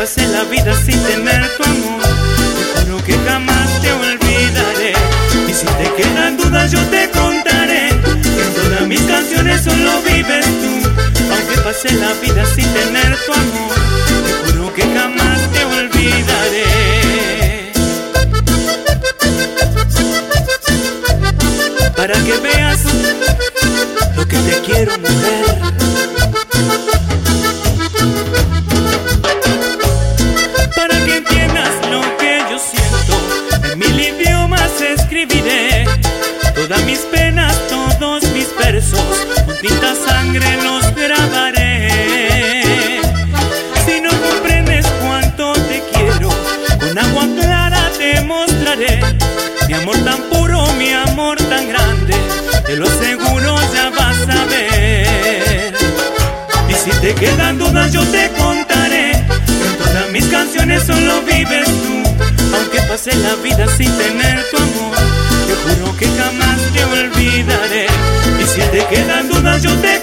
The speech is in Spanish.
pasé la vida sin tener tu amor, te juro que jamás te olvidaré. Y si te quedan dudas yo te contaré que en todas mis canciones solo vives tú. Aunque pasé la vida sin tener tu amor, te juro que jamás te olvidaré. Para que veas lo que te quiero, mujer. Para que entiendas lo que yo siento, en 1000 idiomas escribiré todas mis penas, todos mis versos, con tinta sangre los grabaré. Si no comprendes cuánto te quiero, con agua clara te mostraré mi amor tan puro, mi amor tan grande, te lo aseguro ya vas a ver. Y si te quedan dudas yo te contaré que en todas mis canciones solo vives tú. Aunque pasé la vida sin tener tu amor, te juro que jamás te olvidaré. Y si te quedan dudas yo te